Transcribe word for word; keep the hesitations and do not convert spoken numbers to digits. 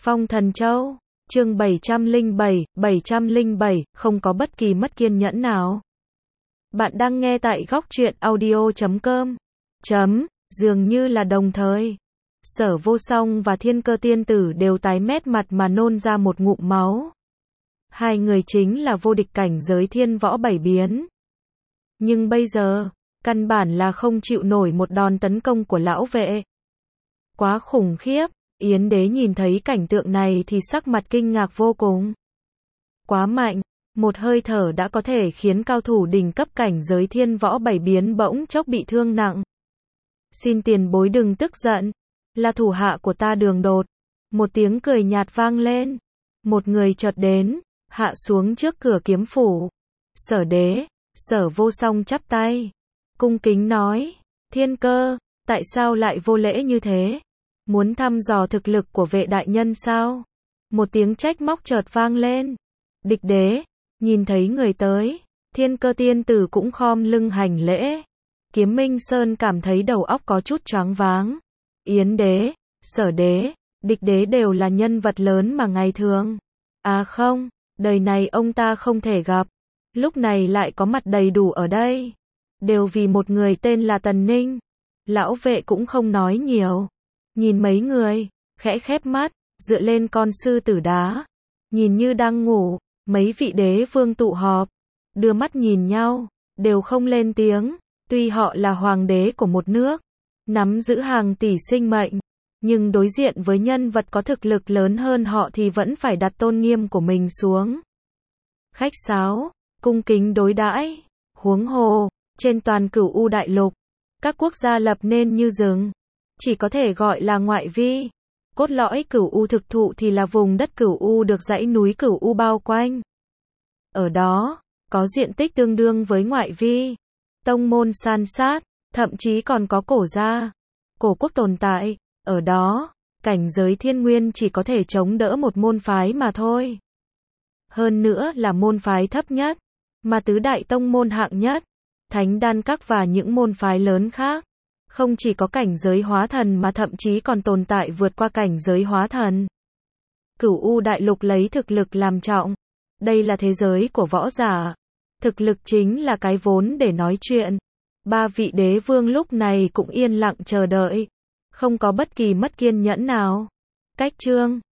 Phong Thần Châu, chương bảy trăm lẻ bảy, bảy trăm lẻ bảy, không có bất kỳ mất kiên nhẫn nào. Bạn đang nghe tại góc truyện audio chấm com. Chấm, dường như là đồng thời. Sở Vô Song và Thiên Cơ Tiên Tử đều tái mét mặt mà nôn ra một ngụm máu. Hai người chính là vô địch cảnh giới thiên võ bảy biến. Nhưng bây giờ, căn bản là không chịu nổi một đòn tấn công của lão vệ. Quá khủng khiếp, Yến Đế nhìn thấy cảnh tượng này thì sắc mặt kinh ngạc vô cùng. Quá mạnh, một hơi thở đã có thể khiến cao thủ đỉnh cấp cảnh giới thiên võ bảy biến bỗng chốc bị thương nặng. Xin tiền bối đừng tức giận, là thủ hạ của ta Đường Đột. Một tiếng cười nhạt vang lên. Một người chợt đến, hạ xuống trước cửa kiếm phủ. Sở Đế, Sở Vô Song chắp tay, cung kính nói, Thiên Cơ, tại sao lại vô lễ như thế? Muốn thăm dò thực lực của vệ đại nhân sao? Một tiếng trách móc chợt vang lên. Địch Đế, nhìn thấy người tới, Thiên Cơ Tiên Tử cũng khom lưng hành lễ. Kiếm Minh Sơn cảm thấy đầu óc có chút choáng váng. Yến Đế, Sở Đế, Địch Đế đều là nhân vật lớn mà ngày thường. À không, đời này ông ta không thể gặp. Lúc này lại có mặt đầy đủ ở đây. Đều vì một người tên là Tần Ninh. Lão vệ cũng không nói nhiều. Nhìn mấy người, khẽ khép mắt, dựa lên con sư tử đá. Nhìn như đang ngủ, mấy vị đế vương tụ họp. Đưa mắt nhìn nhau, đều không lên tiếng. Tuy họ là hoàng đế của một nước, nắm giữ hàng tỷ sinh mệnh, nhưng đối diện với nhân vật có thực lực lớn hơn họ thì vẫn phải đặt tôn nghiêm của mình xuống. Khách sáo, cung kính đối đãi, huống hồ, trên toàn Cửu U đại lục, các quốc gia lập nên như rừng, chỉ có thể gọi là ngoại vi. Cốt lõi Cửu U thực thụ thì là vùng đất Cửu U được dãy núi Cửu U bao quanh. Ở đó, có diện tích tương đương với ngoại vi. Tông môn san sát, thậm chí còn có cổ gia, cổ quốc tồn tại. Ở đó, cảnh giới thiên nguyên chỉ có thể chống đỡ một môn phái mà thôi. Hơn nữa là môn phái thấp nhất, mà tứ đại tông môn hạng nhất, Thánh Đan Các và những môn phái lớn khác, không chỉ có cảnh giới hóa thần mà thậm chí còn tồn tại vượt qua cảnh giới hóa thần. Cửu U đại lục lấy thực lực làm trọng. Đây là thế giới của võ giả. Thực lực chính là cái vốn để nói chuyện. Ba vị đế vương lúc này cũng yên lặng chờ đợi. Không có bất kỳ mất kiên nhẫn nào. Cách chương